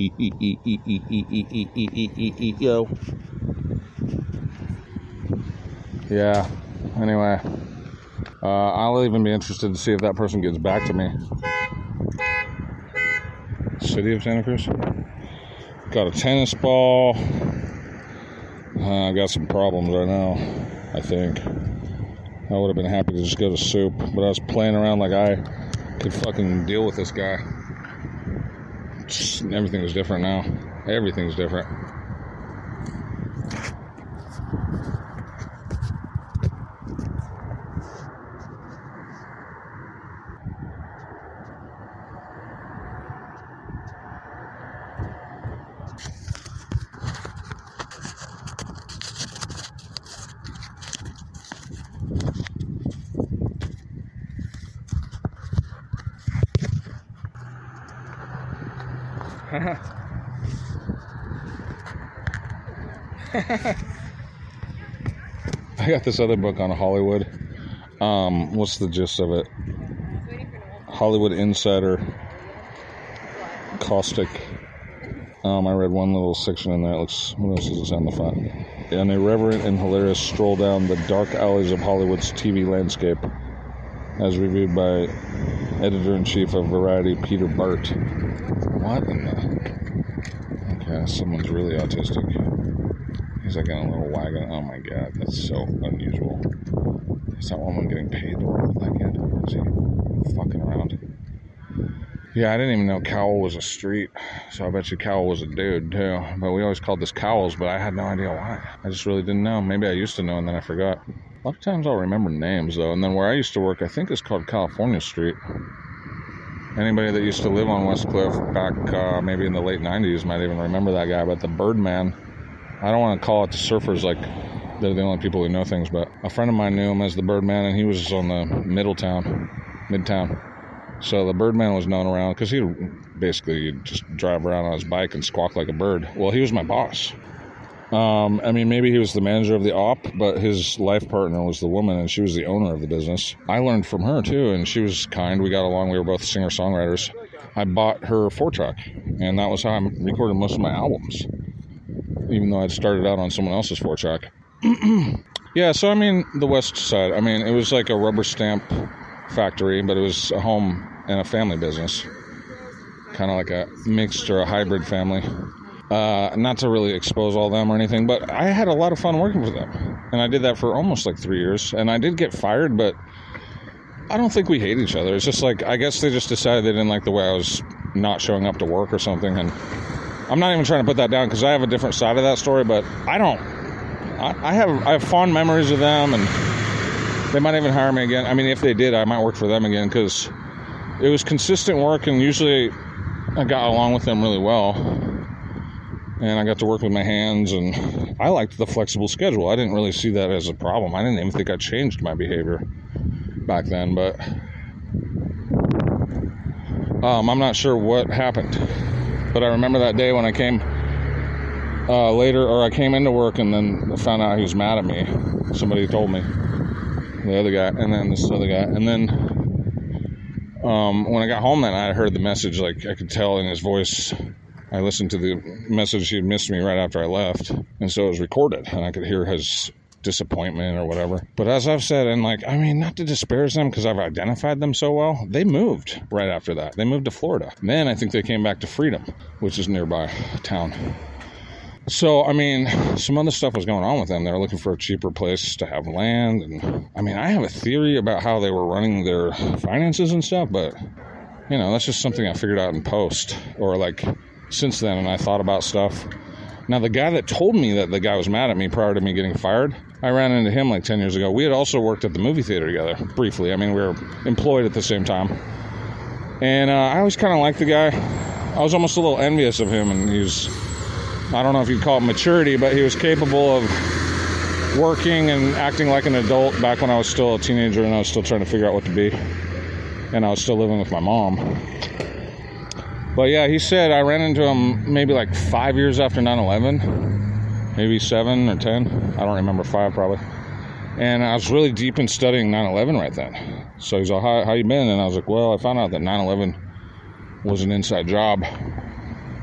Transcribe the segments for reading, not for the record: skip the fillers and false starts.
Yo. Yeah. Anyway, I'll even be interested to see if that person gets back to me. City of Santa Cruz. Got a tennis ball. I got some problems right now, I think. I would have been happy to just go to soup, but I was playing around like I could fucking deal with this guy. Everything is different now. Everything's different. I got this other book on Hollywood. What's the gist of it? Hollywood Insider. Caustic. I read one little section in there. It looks. What else does it say on the front? An irreverent and hilarious stroll down the dark alleys of Hollywood's TV landscape, as reviewed by Editor-in-Chief of Variety, Peter Bart. What in the... Okay, someone's really autistic. He's like in a little wagon. Oh my god, that's so unusual. Is that woman getting paid to work with that kid? Or is he fucking around? Yeah, I didn't even know Cowell was a street, so I bet you Cowell was a dude too. But we always called this Cowell's, but I had no idea why. I just really didn't know. Maybe I used to know and then I forgot. A lot of times I'll remember names though, and then where I used to work, I think it's called California Street. Anybody that used to live on West Cliff back maybe in the late 90s might even remember that guy. But the Birdman, I don't want to call it the surfers like they're the only people who know things, but a friend of mine knew him as the Birdman, and he was on the Midtown. So the Birdman was known around because he'd basically just drive around on his bike and squawk like a bird. Well, he was my boss. I mean, maybe he was the manager of the op, but his life partner was the woman, and she was the owner of the business. I learned from her, too, and she was kind. We got along. We were both singer-songwriters. I bought her 4-track, and that was how I recorded most of my albums, even though I'd started out on someone else's 4-track. Yeah, so, I mean, the West Side. I mean, it was like a rubber stamp factory, but it was a home and a family business. Kind of like a mixed or a hybrid family. Not to really expose all them or anything, but I had a lot of fun working with them. And I did that for almost like 3 years. And I did get fired, but I don't think we hate each other. It's just like, I guess they just decided they didn't like the way I was not showing up to work or something. And I'm not even trying to put that down because I have a different side of that story, but I have fond memories of them, and they might even hire me again. I mean, if they did, I might work for them again because it was consistent work, and usually I got along with them really well. And I got to work with my hands, and I liked the flexible schedule. I didn't really see that as a problem. I didn't even think I changed my behavior back then, but I'm not sure what happened. But I remember that day when I came I came into work and then I found out he was mad at me. Somebody told me, the other guy, and then this other guy. And then when I got home that night, I heard the message, like I could tell in his voice. I listened to the message. He had missed me right after I left, and so it was recorded, and I could hear his disappointment or whatever. But as I've said, and like, I mean, not to disparage them because I've identified them so well, they moved right after that. They moved to Florida. Then I think they came back to Freedom, which is nearby town. So, I mean, some other stuff was going on with them. They were looking for a cheaper place to have land, and I mean, I have a theory about how they were running their finances and stuff, but you know, that's just something I figured out in post, or like since then, and I thought about stuff. Now, the guy that told me that the guy was mad at me prior to me getting fired, I ran into him like 10 years ago. We had also worked at the movie theater together, briefly. I mean, we were employed at the same time. And I always kind of liked the guy. I was almost a little envious of him, and I don't know if you'd call it maturity, but he was capable of working and acting like an adult back when I was still a teenager and I was still trying to figure out what to be. And I was still living with my mom. But yeah, he said I ran into him maybe like 5 years after 9/11, maybe 7 or 10. I don't remember, 5 probably. And I was really deep in studying 9/11 right then. So he's like, how you been? And I was like, well, I found out that 9/11 was an inside job.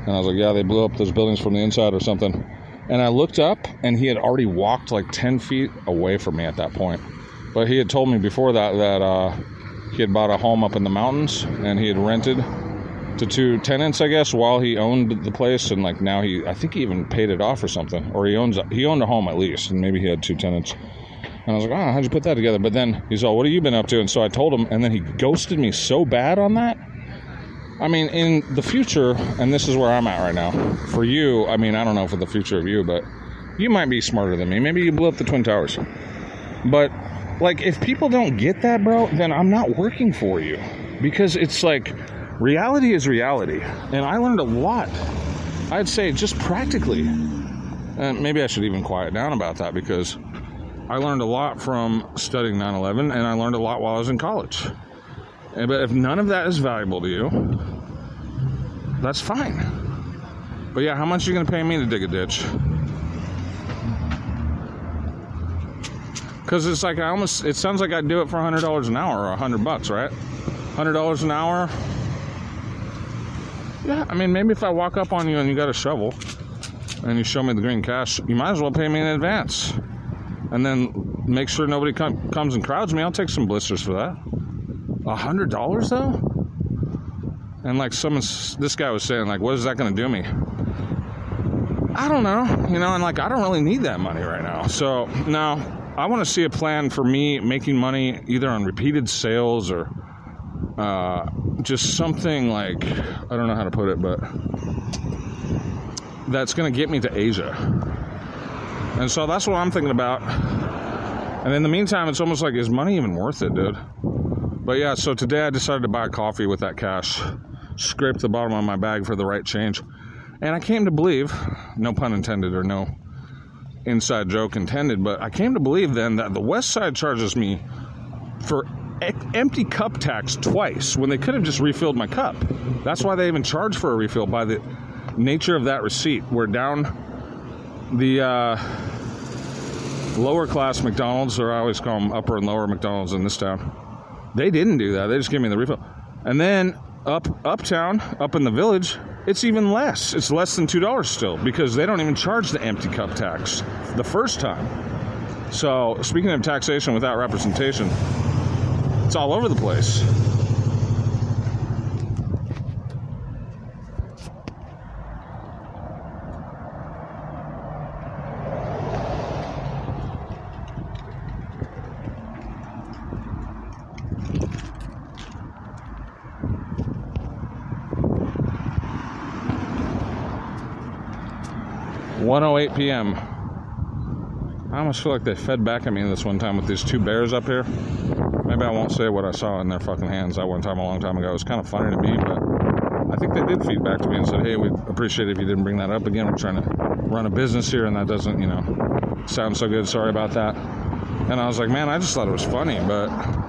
And I was like, yeah, they blew up those buildings from the inside or something. And I looked up, and he had already walked like 10 feet away from me at that point. But he had told me before that he had bought a home up in the mountains, and he had rented to 2 tenants, I guess, while he owned the place. And like now I think he even paid it off or something. Or he owned a home at least, and maybe he had 2 tenants. And I was like, how'd you put that together? But then he's all, what have you been up to? And so I told him, and then he ghosted me so bad on that. I mean, in the future, and this is where I'm at right now, for you, I mean, I don't know for the future of you, but you might be smarter than me. Maybe you blew up the Twin Towers. But, like, if people don't get that, bro, then I'm not working for you. Because it's like, reality is reality. And I learned a lot. I'd say just practically. And maybe I should even quiet down about that, because I learned a lot from studying 9/11, and I learned a lot while I was in college. But if none of that is valuable to you, that's fine. But yeah, how much are you going to pay me to dig a ditch? Because it's like it sounds like I'd do it for $100 an hour or $100, right? $100 an hour. Yeah, I mean, maybe if I walk up on you and you got a shovel and you show me the green cash, you might as well pay me in advance. And then make sure nobody comes and crowds me. I'll take some blisters for that. $100 though? And like this guy was saying, like, what is that going to do me? I don't know, and like, I don't really need that money right now. So now I want to see a plan for me making money either on repeated sales or just something like, I don't know how to put it, but that's going to get me to Asia. And so that's what I'm thinking about. And in the meantime, it's almost like, is money even worth it, dude? But yeah, so today I decided to buy coffee with that cash. Scraped the bottom of my bag for the right change. And I came to believe, no pun intended or no inside joke intended, but I came to believe then that the West Side charges me for empty cup tax twice when they could have just refilled my cup. That's why they even charge for a refill, by the nature of that receipt. Where down the lower class McDonald's, or I always call them upper and lower McDonald's in this town, they didn't do that. They just gave me the refill. And then uptown, up in the village, it's even less. It's less than $2 still, because they don't even charge the empty cup tax the first time. So, speaking of taxation without representation, it's all over the place. .108 p.m. I almost feel like they fed back at me this one time with these 2 bears up here. Maybe I won't say what I saw in their fucking hands that one time a long time ago. It was kind of funny to me, but I think they did feed back to me and said, hey, we'd appreciate it if you didn't bring that up again. We're trying to run a business here, and that doesn't, sound so good. Sorry about that. And I was like, man, I just thought it was funny, but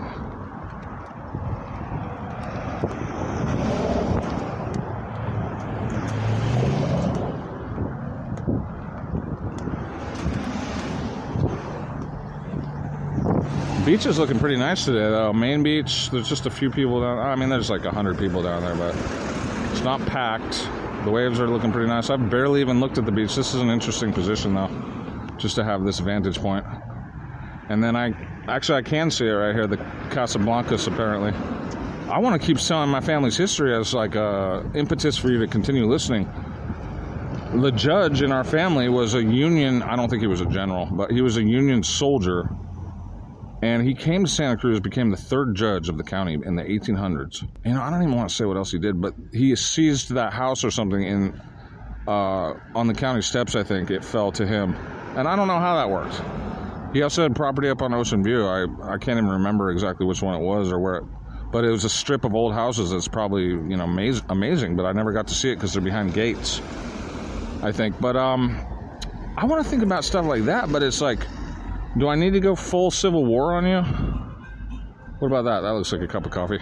beach is looking pretty nice today, though. Main beach, there's just a few people down. I mean, there's like 100 people down there, but it's not packed. The waves are looking pretty nice. I've barely even looked at the beach. This is an interesting position, though, just to have this vantage point. And then I can see it right here, the Casablancas, apparently. I want to keep telling my family's history as like a impetus for you to continue listening. The judge in our family was a Union, I don't think he was a general, but he was a Union soldier. And he came to Santa Cruz, became the 3rd judge of the county in the 1800s. I don't even want to say what else he did, but he seized that house or something on the county steps, I think. It fell to him. And I don't know how that worked. He also had property up on Ocean View. I can't even remember exactly which one it was or where but it was a strip of old houses that's probably, amazing, but I never got to see it because they're behind gates, I think. But I want to think about stuff like that, but it's like, do I need to go full Civil War on you? What about that? That looks like a cup of coffee.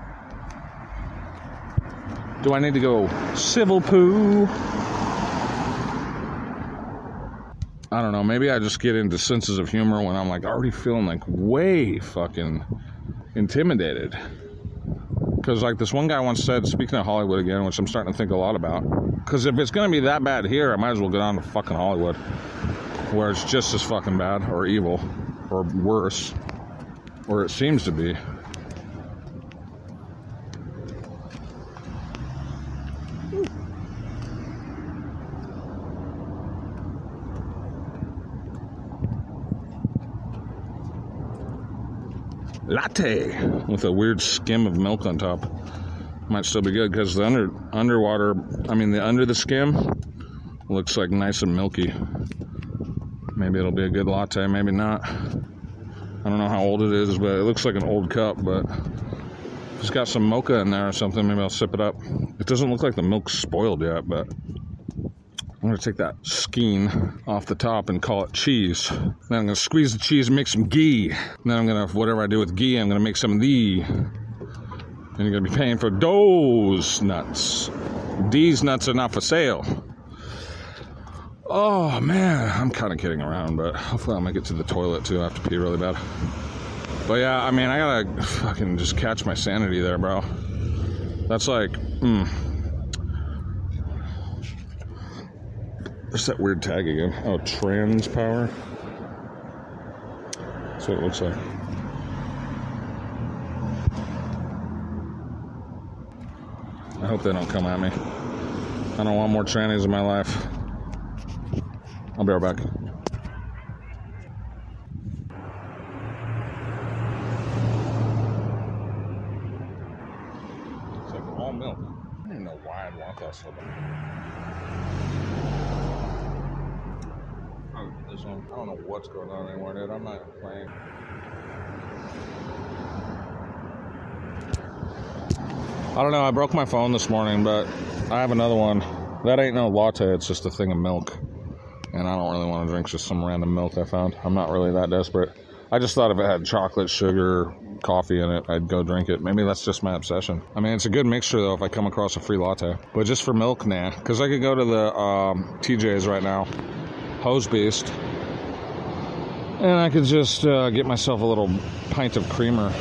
Do I need to go civil poo? I don't know. Maybe I just get into senses of humor when I'm like already feeling like way fucking intimidated. Because, like, this one guy once said, speaking of Hollywood again, which I'm starting to think a lot about, because if it's going to be that bad here, I might as well go down to fucking Hollywood, where it's just as fucking bad, or evil, or worse, or it seems to be. Latte with a weird skim of milk on top. Might still be good because the under the skim looks like nice and milky. Maybe it'll be a good latte, maybe not. I don't know how old it is, but it looks like an old cup, but if it's got some mocha in there or something, maybe I'll sip it up. It doesn't look like the milk's spoiled yet, but I'm going to take that skein off the top and call it cheese. Then I'm going to squeeze the cheese and make some ghee. Then I'm going to, whatever I do with ghee, I'm going to make some of thee. And you're going to be paying for those nuts. These nuts are not for sale. Oh, man. I'm kind of kidding around, but hopefully I'll make it to the toilet, too. I have to pee really bad. But, yeah, I mean, I got to fucking just catch my sanity there, bro. That's like, There's that weird tag again. Oh, trans power. That's what it looks like. I hope they don't come at me. I don't want more trannies in my life. I'll be right back. It's like all milk. I don't even know why I'd want that so bad. This one, I don't know what's going on anymore, dude. I'm not playing. I don't know. I broke my phone this morning, but I have another one. That ain't no latte. It's just a thing of milk. And I don't really want to drink just some random milk I found. I'm not really that desperate. I just thought if it had chocolate, sugar, coffee in it, I'd go drink it. Maybe that's just my obsession. I mean, it's a good mixture, though, if I come across a free latte. But just for milk, nah. Because I could go to the TJ's right now. Hose Beast, and I could just get myself a little pint of creamer.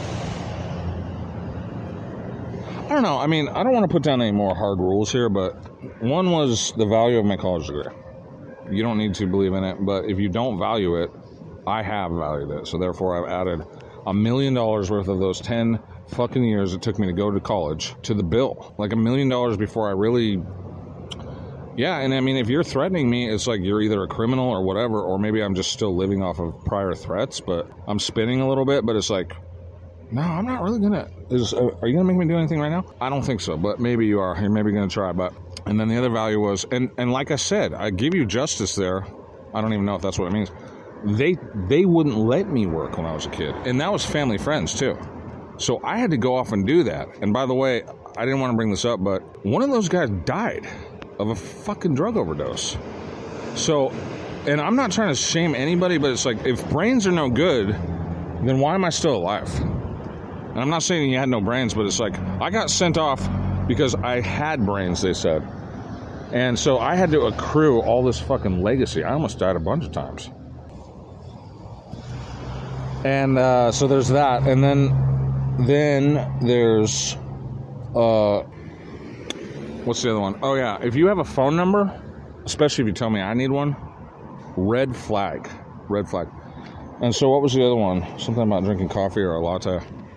I don't know. I mean, I don't want to put down any more hard rules here, but one was the value of my college degree. You don't need to believe in it, but if you don't value it, I have valued it. So therefore, I've added $1 million worth of those 10 fucking years it took me to go to college to the bill. Like $1 million before I really... Yeah, and I mean, if you're threatening me, it's like you're either a criminal or whatever, or maybe I'm just still living off of prior threats, but I'm spinning a little bit, but it's like, no, I'm not really going to... Are you going to make me do anything right now? I don't think so, but maybe you are. You're maybe going to try, but... And then the other value was, and like I said, I give you justice there. I don't even know if that's what it means. They wouldn't let me work when I was a kid, and that was family friends, too. So I had to go off and do that. And by the way, I didn't want to bring this up, but one of those guys died of a fucking drug overdose. So, and I'm not trying to shame anybody, but it's like, if brains are no good, then why am I still alive? And I'm not saying he had no brains, but it's like, I got sent off because I had brains, they said. And so I had to accrue all this fucking legacy. I almost died a bunch of times. And so there's that. And then there's... what's the other one? Oh, yeah. If you have a phone number, especially if you tell me I need one, red flag. Red flag. And so what was the other one? Something about drinking coffee or a latte.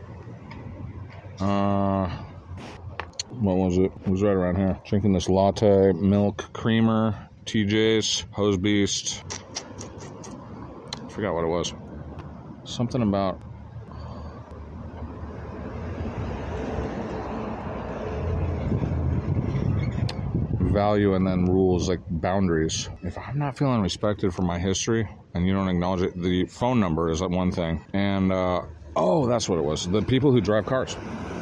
What was it? It was right around here. Drinking this latte, milk, creamer, TJ's, Hose Beast. I forgot what it was. Something about... value and then rules, like boundaries. If I'm not feeling respected for my history and you don't acknowledge it, the phone number is like one thing. And, oh, that's what it was. The people who drive cars.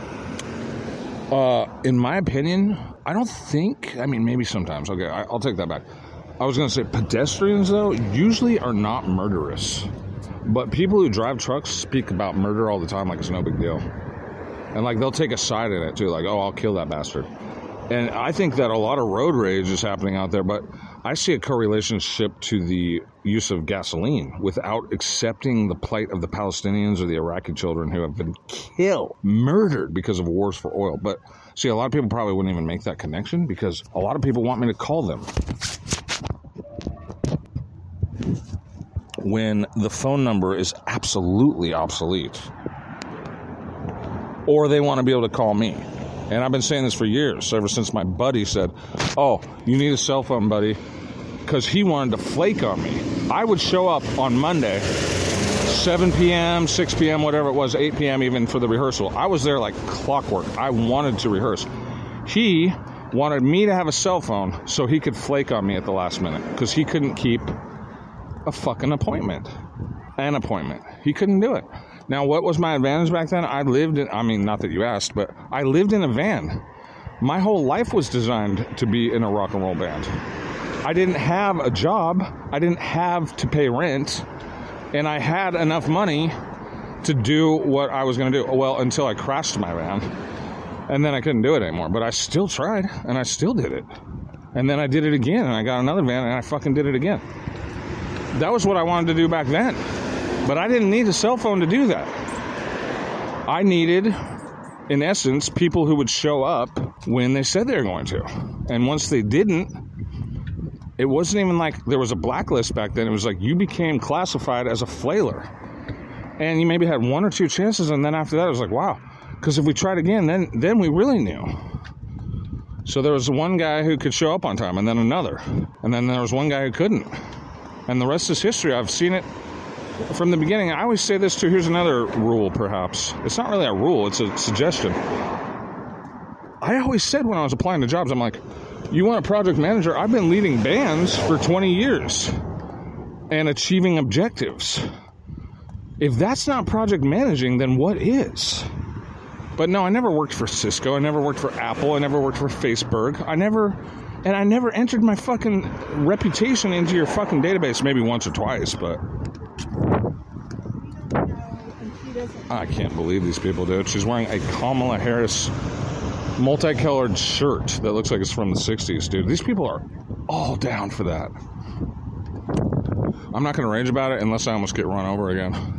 In my opinion, I don't think, I mean, maybe sometimes. Okay, I'll take that back. I was going to say pedestrians, though, usually are not murderous. But people who drive trucks speak about murder all the time like it's no big deal. And, like, they'll take a side in it, too. Like, oh, I'll kill that bastard. And I think that a lot of road rage is happening out there, but I see a correlation to the use of gasoline without accepting the plight of the Palestinians or the Iraqi children who have been killed, murdered because of wars for oil. But see, a lot of people probably wouldn't even make that connection because a lot of people want me to call them when the phone number is absolutely obsolete. Or they want to be able to call me. And I've been saying this for years, ever since my buddy said, oh, you need a cell phone, buddy, because he wanted to flake on me. I would show up on Monday, 7 p.m., 6 p.m., whatever it was, 8 p.m. even for the rehearsal. I was there like clockwork. I wanted to rehearse. He wanted me to have a cell phone so he could flake on me at the last minute because he couldn't keep a fucking appointment. An appointment. He couldn't do it. Now, what was my advantage back then? I lived in, not that you asked, but I lived in a van. My whole life was designed to be in a rock and roll band. I didn't have a job. I didn't have to pay rent. And I had enough money to do what I was going to do. Well, until I crashed my van. And then I couldn't do it anymore. But I still tried, and I still did it. And then I did it again, and I got another van, and I fucking did it again. That was what I wanted to do back then. But I didn't need a cell phone to do that. I needed, in essence, people who would show up when they said they were going to. And once they didn't, it wasn't even like there was a blacklist back then. It was like you became classified as a flailer. And you maybe had one or two chances, and then after that, it was like, wow. Because if we tried again, then we really knew. So there was one guy who could show up on time, and then another. And then there was one guy who couldn't. And the rest is history. I've seen it from the beginning. I always say this too. Here's another rule, perhaps. It's not really a rule. It's a suggestion. I always said when I was applying to jobs, I'm like, you want a project manager? I've been leading bands for 20 years and achieving objectives. If that's not project managing, then what is? But no, I never worked for Cisco. I never worked for Apple. I never worked for Facebook. I never entered my fucking reputation into your fucking database, maybe once or twice, but I can't believe these people, dude. She's wearing a Kamala Harris multicolored shirt that looks like it's from the 60s, dude. These people are all down for that. I'm not going to rage about it unless I almost get run over again.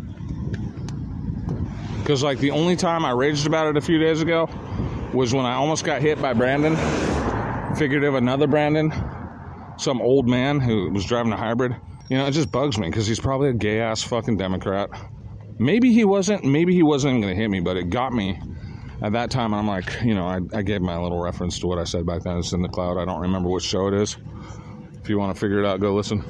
Because, like, the only time I raged about it a few days ago was when I almost got hit by Brandon. Figurative, another Brandon. Some old man who was driving a hybrid. You know, it just bugs me because he's probably a gay-ass fucking Democrat. Maybe he wasn't going to hit me, but it got me at that time. And I'm like, you know, I gave my little reference to what I said back then. It's in the cloud. I don't remember which show it is. If you want to figure it out, go listen.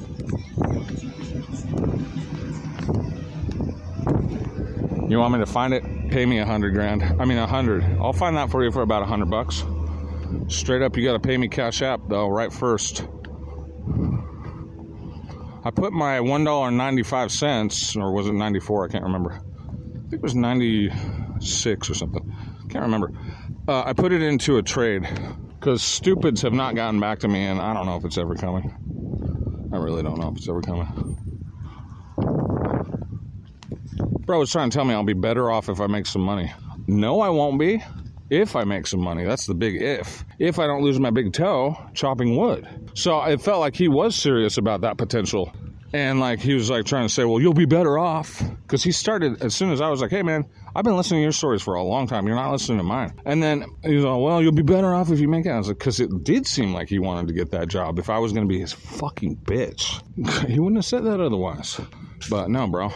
You want me to find it? Pay me $100,000. I mean, 100. I'll find that for you for about $100. Straight up, you got to pay me Cash App, though, right first. I put my $1.95, or was it 94? I can't remember. I think it was 96 or something. Can't remember. I put it into a trade because stupids have not gotten back to me, and I don't know if it's ever coming. I really don't know if it's ever coming. Bro was trying to tell me I'll be better off if I make some money. No, I won't be. If I make some money. That's the big if. If I don't lose my big toe chopping wood. So it felt like he was serious about that potential. And like he was like trying to say, well, you'll be better off. Because he started, as soon as I was like, hey man, I've been listening to your stories for a long time. You're not listening to mine. And then he was like, well, you'll be better off if you make it. I was like, because it did seem like he wanted to get that job. If I was going to be his fucking bitch. He wouldn't have said that otherwise. But no, bro.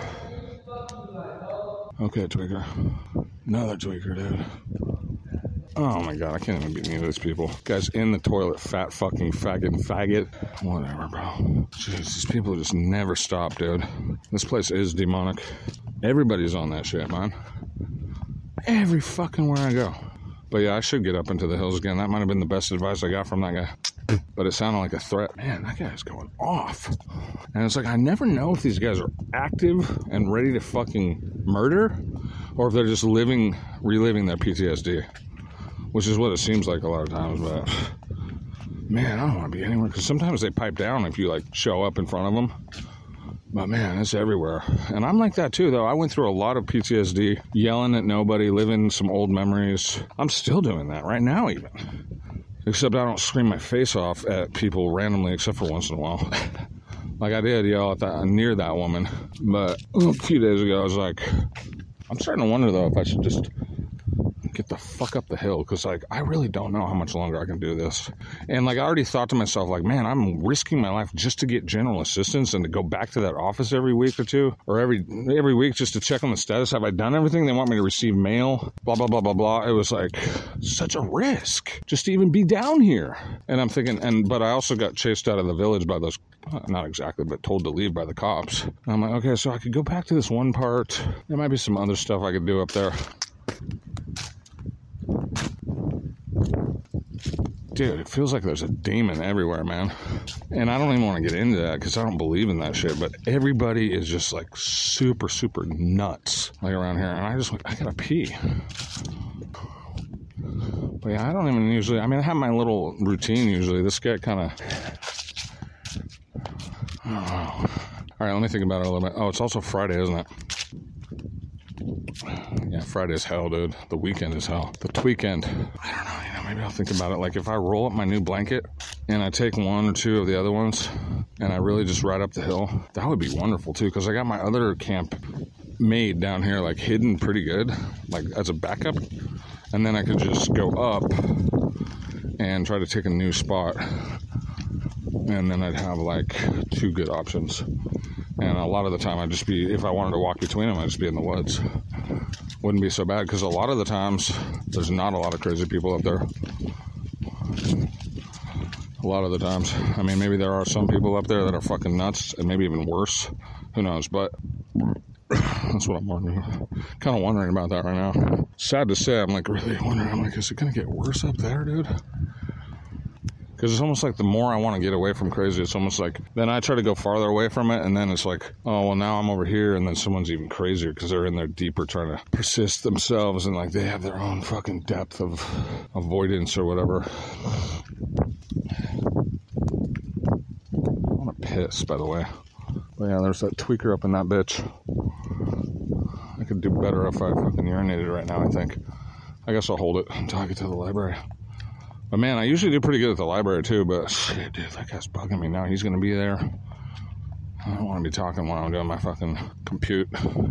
Okay, tweaker. Another tweaker, dude. Oh my god, I can't even beat any of these people. Guy's in the toilet, fat fucking faggot. Whatever, bro. Jeez, these people just never stop, dude. This place is demonic. Everybody's on that shit, man. Every fucking where I go. But yeah, I should get up into the hills again. That might have been the best advice I got from that guy. But it sounded like a threat. Man, that guy's going off. And it's like, I never know if these guys are active and ready to fucking murder, or if they're just reliving their PTSD. Which is what it seems like a lot of times, but man, I don't want to be anywhere, because sometimes they pipe down if you like show up in front of them. But man, it's everywhere. And I'm like that too, though. I went through a lot of PTSD, yelling at nobody, living some old memories. I'm still doing that right now even. Except I don't scream my face off at people randomly, except for once in a while. Like I did yell at near that woman. But a few days ago, I was like, I'm starting to wonder, though, if I should just get the fuck up the hill, because like I really don't know how much longer I can do this. And like I already thought to myself, like, man, I'm risking my life just to get general assistance and to go back to that office every week or two, or every week just to check on the status. Have I done everything they want me to receive mail? Blah blah blah blah blah. It was like such a risk just to even be down here. And I'm thinking, but I also got chased out of the village by those, not exactly, but told to leave by the cops. And I'm like, okay, so I could go back to this one part. There might be some other stuff I could do up there. Dude, it feels like there's a demon everywhere, man. And I don't even want to get into that because I don't believe in that shit. But everybody is just like super, super nuts like around here. And I gotta pee. But yeah, I don't even usually, I mean, I have my little routine usually. This guy kind of, oh. All right, let me think about it a little bit. Oh, it's also Friday, isn't it? Yeah, Friday's hell, dude. The weekend is hell. The tweekend. I don't know, maybe I'll think about it. Like if I roll up my new blanket and I take one or two of the other ones and I really just ride up the hill, that would be wonderful too, because I got my other camp made down here, like hidden pretty good, like as a backup. And then I could just go up and try to take a new spot. And then I'd have like two good options. And a lot of the time I'd just be, if I wanted to walk between them, I'd just be in the woods. Wouldn't be so bad, because a lot of the times there's not a lot of crazy people up there. A lot of the times. I mean, maybe there are some people up there that are fucking nuts, and maybe even worse. Who knows? But that's what I'm wondering. Kind of wondering about that right now. Sad to say, I'm like really wondering. I'm like, is it gonna get worse up there, dude? Because it's almost like the more I want to get away from crazy, it's almost like then I try to go farther away from it, and then it's like, oh, well, now I'm over here, and then someone's even crazier because they're in there deeper trying to persist themselves, and like they have their own fucking depth of avoidance or whatever. I want to piss, by the way. But yeah, there's that tweaker up in that bitch. I could do better if I fucking urinated right now, I think. I guess I'll hold it until I get to the library. But man, I usually do pretty good at the library too, but shit, dude, that guy's bugging me now. He's going to be there. I don't want to be talking while I'm doing my fucking compute.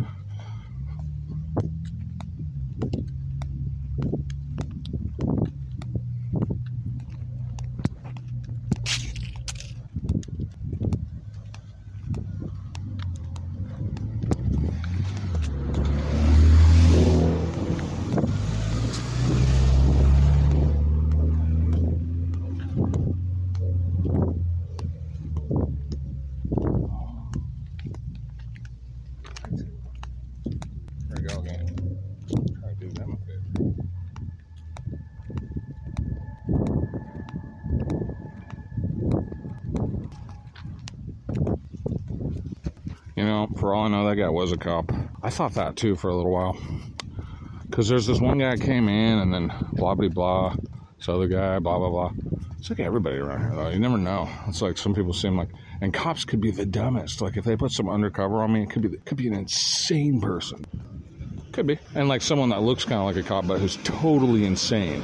You know, for all I know, that guy was a cop. I thought that too for a little while. Because there's this one guy came in and then blah, blah, blah. This other guy, blah, blah, blah. It's like everybody around here, though. You never know. It's like some people seem like... And cops could be the dumbest. Like, if they put some undercover on me, it could be an insane person. Could be. And like someone that looks kind of like a cop, but who's totally insane.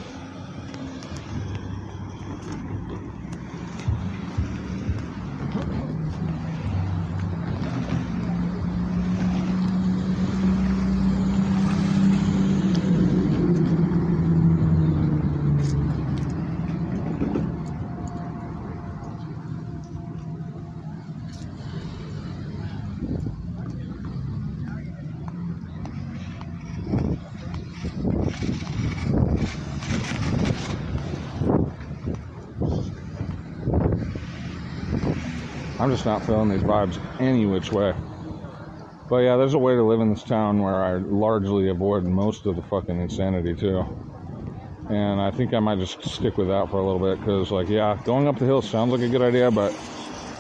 I'm just not feeling these vibes any which way. But yeah, there's a way to live in this town where I largely avoid most of the fucking insanity too. And I think I might just stick with that for a little bit, because like, yeah, going up the hill sounds like a good idea, but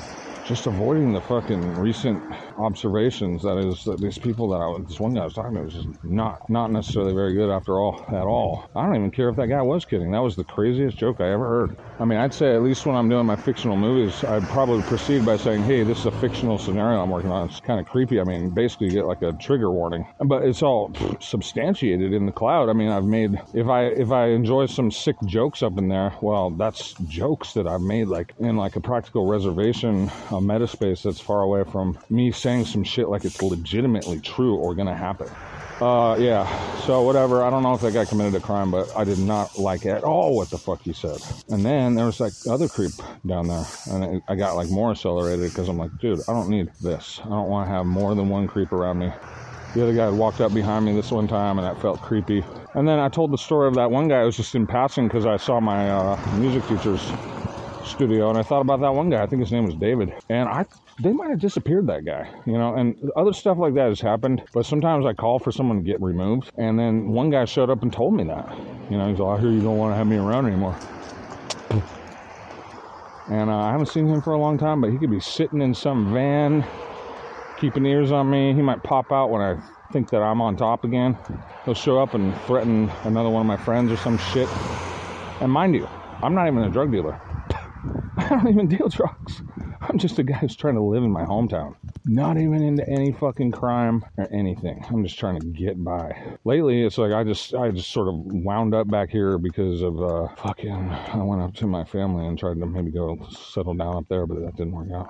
just avoiding the fucking recent observations. That is, that these people this one guy I was talking to was just not necessarily very good at all. I don't even care if that guy was kidding. That was the craziest joke I ever heard. I mean, I'd say at least when I'm doing my fictional movies, I'd probably proceed by saying, hey, this is a fictional scenario I'm working on. It's kind of creepy. I mean, basically you get like a trigger warning, but it's all substantiated in the cloud. I mean, I've made, if I enjoy some sick jokes up in there, well, that's jokes that I've made like in like a practical reservation, a metaspace that's far away from me saying some shit like it's legitimately true or gonna happen. Yeah, so whatever. I don't know if that guy committed a crime, but I did not like at all what the fuck he said. And then there was like other creep down there, and I got like more accelerated because I'm like, dude, I don't need this. I don't want to have more than one creep around me. The other guy had walked up behind me this one time, and that felt creepy. And then I told the story of that one guy. I was just in passing because I saw my music teacher's studio, and I thought about that one guy. I think his name was David, and they might have disappeared, that guy, you know, and other stuff like that has happened, but sometimes I call for someone to get removed, and then one guy showed up and told me that, you know, he's like, I hear you don't want to have me around anymore. And I haven't seen him for a long time, but he could be sitting in some van, keeping ears on me. He might pop out when I think that I'm on top again. He'll show up and threaten another one of my friends or some shit. And mind you, I'm not even a drug dealer. I don't even deal drugs. I'm just a guy who's trying to live in my hometown. Not even into any fucking crime or anything. I'm just trying to get by. Lately, it's like I just sort of wound up back here because of I went up to my family and tried to maybe go settle down up there, but that didn't work out.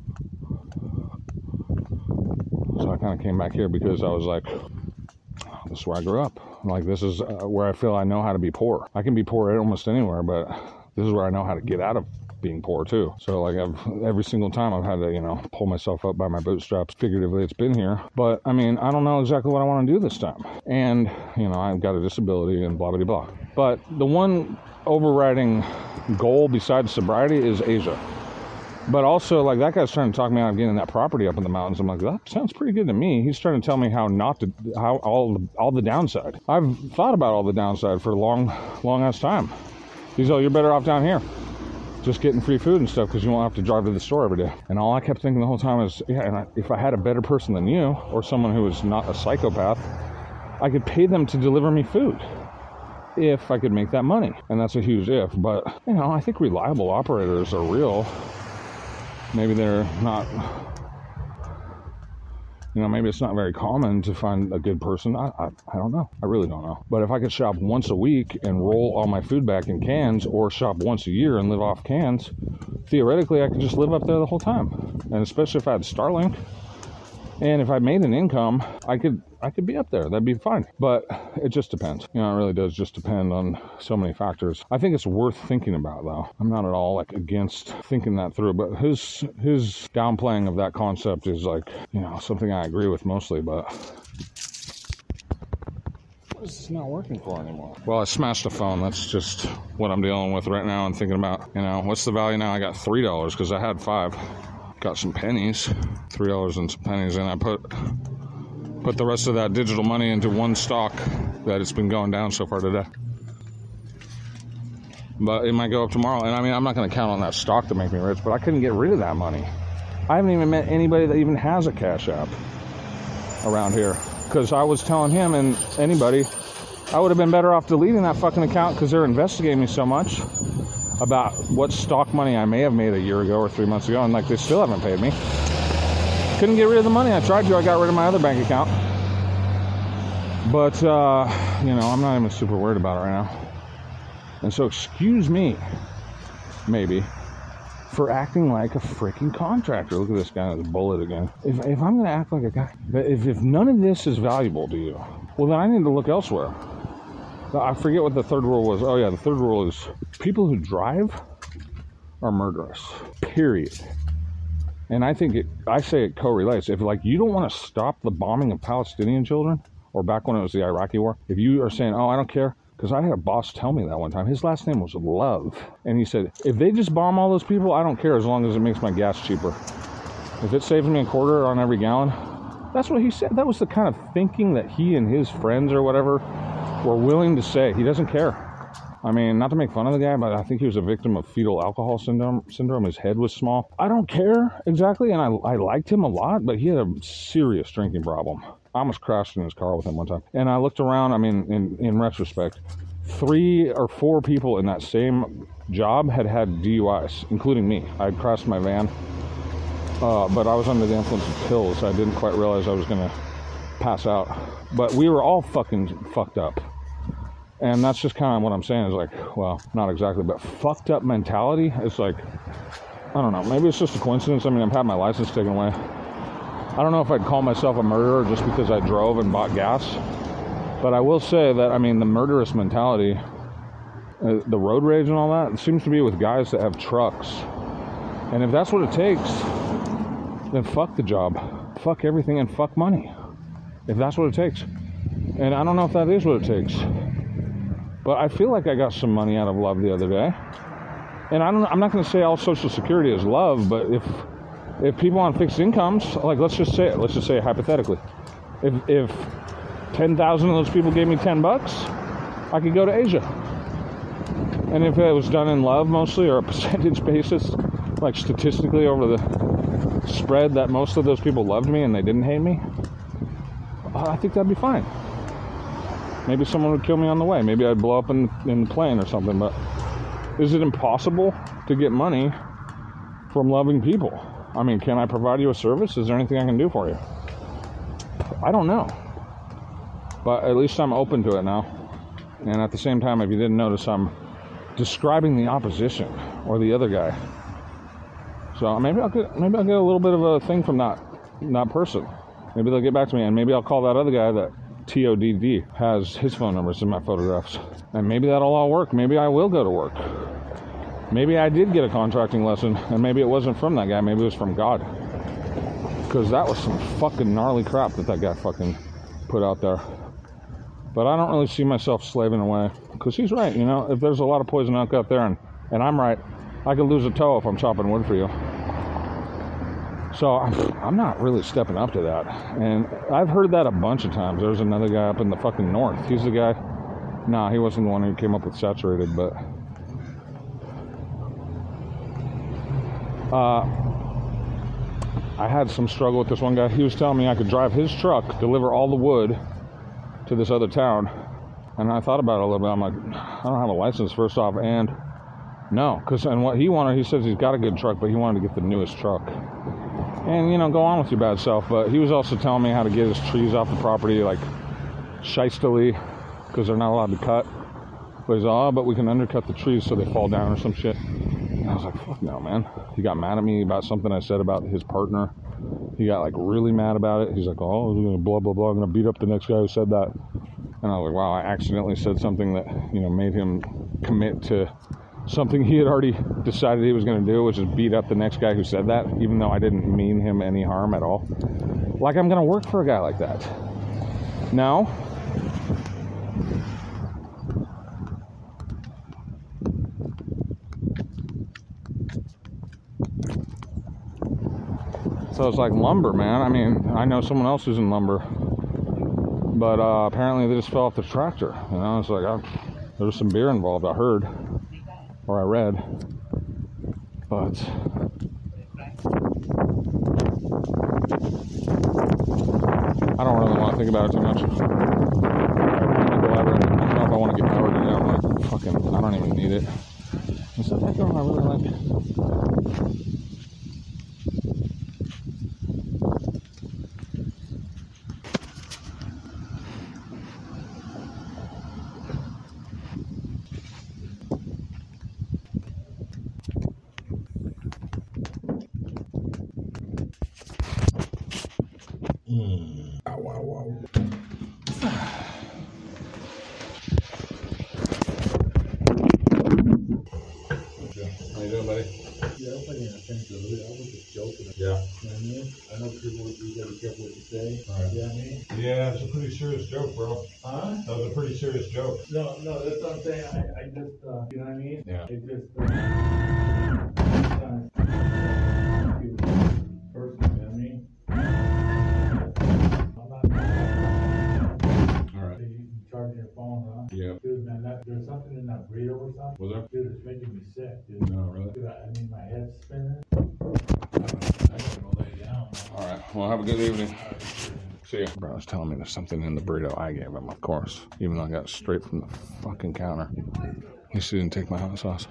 So I kind of came back here because I was like, this is where I grew up. Like, this is where I feel I know how to be poor. I can be poor almost anywhere, but this is where I know how to get out of being poor too. So like every single time I've had to, you know, pull myself up by my bootstraps. Figuratively, it's been here. But I mean, I don't know exactly what I want to do this time. And, you know, I've got a disability and blah, blah, blah. But the one overriding goal besides sobriety is Asia. But also, like, that guy's trying to talk me out of getting that property up in the mountains. I'm like, that sounds pretty good to me. He's trying to tell me how all the downside. I've thought about all the downside for a long ass time. He's like, you're better off down here, just getting free food and stuff because you won't have to drive to the store every day. And all I kept thinking the whole time is, yeah, and if I had a better person than you or someone who is not a psychopath, I could pay them to deliver me food if I could make that money. And that's a huge if. But, you know, I think reliable operators are real. Maybe they're not, you know, maybe it's not very common to find a good person. I don't know. I really don't know. But if I could shop once a week and roll all my food back in cans, or shop once a year and live off cans, theoretically I could just live up there the whole time. And especially if I had Starlink, and if I made an income, I could be up there. That'd be fine. But it just depends. You know, it really does just depend on so many factors. I think it's worth thinking about, though. I'm not at all like against thinking that through, but his downplaying of that concept is like, you know, something I agree with mostly, but what is this not working for anymore? Well, I smashed a phone. That's just what I'm dealing with right now and thinking about, you know, what's the value now? I got $3 because I had $5. Got some pennies, $3 and some pennies, and I put the rest of that digital money into one stock that it's been going down so far today. But it might go up tomorrow. And I mean, I'm not going to count on that stock to make me rich, but I couldn't get rid of that money. I haven't even met anybody that even has a Cash App around here. Because I was telling him and anybody, I would have been better off deleting that fucking account because they're investigating me so much about what stock money I may have made a year ago or 3 months ago, and like they still haven't paid me. Couldn't get rid of the money. I tried to. I got rid of my other bank account. But, you know, I'm not even super worried about it right now. And so excuse me, maybe, for acting like a freaking contractor. Look at this guy with a bullet again. If I'm going to act like a guy, if none of this is valuable to you, well, then I need to look elsewhere. I forget what the third rule was. Oh, yeah, the third rule is people who drive are murderous, period. And I say it correlates. If, like, you don't want to stop the bombing of Palestinian children, or back when it was the Iraqi war, if you are saying, oh, I don't care, because I had a boss tell me that one time. His last name was Love. And he said, if they just bomb all those people, I don't care as long as it makes my gas cheaper. If it saves me a quarter on every gallon, that's what he said. That was the kind of thinking that he and his friends or whatever were willing to say. He doesn't care. I mean, not to make fun of the guy, but I think he was a victim of fetal alcohol syndrome. His head was small. I don't care exactly, and I liked him a lot, but he had a serious drinking problem. I almost crashed in his car with him one time. And I looked around, I mean, in retrospect, 3 or 4 people in that same job had DUIs, including me. I had crashed my van, but I was under the influence of pills. I didn't quite realize I was going to pass out. But we were all fucking fucked up. And that's just kind of what I'm saying is like, well, not exactly, but fucked up mentality. It's like, I don't know, maybe it's just a coincidence. I mean, I've had my license taken away. I don't know if I'd call myself a murderer just because I drove and bought gas. But I will say that, I mean, the murderous mentality, the road rage and all that, it seems to be with guys that have trucks. And if that's what it takes, then fuck the job. Fuck everything and fuck money. If that's what it takes. And I don't know if that is what it takes. But I feel like I got some money out of love the other day. And I'm not going to say all Social Security is love, but if people on fixed incomes, like let's just say it hypothetically. If 10,000 of those people gave me $10, I could go to Asia. And if it was done in love mostly, or a percentage basis, like statistically over the spread that most of those people loved me and they didn't hate me, I think that'd be fine. Maybe someone would kill me on the way. Maybe I'd blow up in the plane or something. But is it impossible to get money from loving people? I mean, can I provide you a service? Is there anything I can do for you? I don't know. But at least I'm open to it now. And at the same time, if you didn't notice, I'm describing the opposition or the other guy. So maybe I'll get a little bit of a thing from that person. Maybe they'll get back to me, and maybe I'll call that other guy that TODD has his phone numbers in my photographs. And maybe that'll all work. Maybe I will go to work. Maybe I did get a contracting lesson, and maybe it wasn't from that guy. Maybe it was from God. Because that was some fucking gnarly crap that guy fucking put out there. But I don't really see myself slaving away. Because he's right, you know. If there's a lot of poison oak out there, and I'm right, I could lose a toe if I'm chopping wood for you. So I'm not really stepping up to that. And I've heard that a bunch of times. There's another guy up in the fucking north. He's the guy. Nah, he wasn't the one who came up with saturated, but I had some struggle with this one guy. He was telling me I could drive his truck, deliver all the wood to this other town. And I thought about it a little bit. I'm like, I don't have a license, first off, and no. And what he wanted, he says he's got a good truck, but he wanted to get the newest truck. And, you know, go on with your bad self. But he was also telling me how to get his trees off the property, like, shystily, because they're not allowed to cut. But he's all, but we can undercut the trees so they fall down or some shit. And I was like, fuck no, man. He got mad at me about something I said about his partner. He got, like, really mad about it. He's like, oh, I'm going to blah, blah, blah. I'm going to beat up the next guy who said that. And I was like, wow, I accidentally said something that, you know, made him commit to something he had already decided he was going to do, which is beat up the next guy who said that, even though I didn't mean him any harm at all. Like I'm going to work for a guy like that. No. So it's like lumber, man. I mean, I know someone else who's in lumber, but apparently they just fell off the tractor. You know, it's like there was some beer involved, I heard. Or I read, but I don't really want to think about it too much. I'm glad I don't know if I want to get powered today. I'm like, fucking, I don't even need it. Is that girl I really like? How you doing, buddy? Yeah, I'm putting attention to it. I was just joking. Yeah. You know what I mean? I know people, you gotta be careful what you say. All right. You know what I mean? Yeah, it's a pretty serious joke, bro. Huh? That was a pretty serious joke. No, that's what I'm saying. I just, you know what I mean? Yeah. It just, personally, you know what I mean? I'm not, All right. you charging your phone, huh? Yeah. Dude, man, there's something in that a burrito or something? Was there? Dude, it's making me sick, dude. No, really? Dude, I mean, my head's spinning. I gotta go lay down. All right. Well, have a good evening. See ya. Bro was telling me there's something in the burrito I gave him, of course. Even though I got it straight from the fucking counter. At least he didn't take my hot sauce.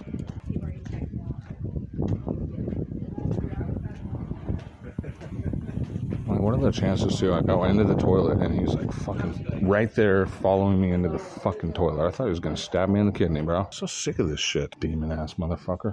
Like, what are the chances, too? I go into the toilet and he's like fucking right there following me into the fucking toilet. I thought he was gonna stab me in the kidney, bro. I'm so sick of this shit. Demon ass motherfucker.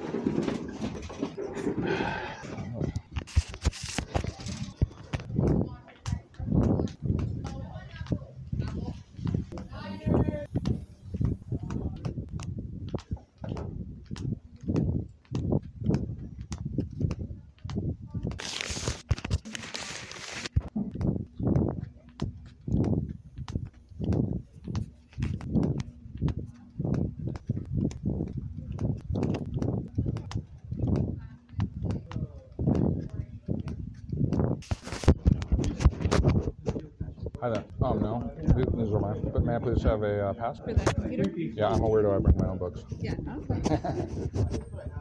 Hi there. No. These are mine. But may I please have a pass? For the computer? Yeah, I'm a weirdo. I bring my own books. Yeah, okay.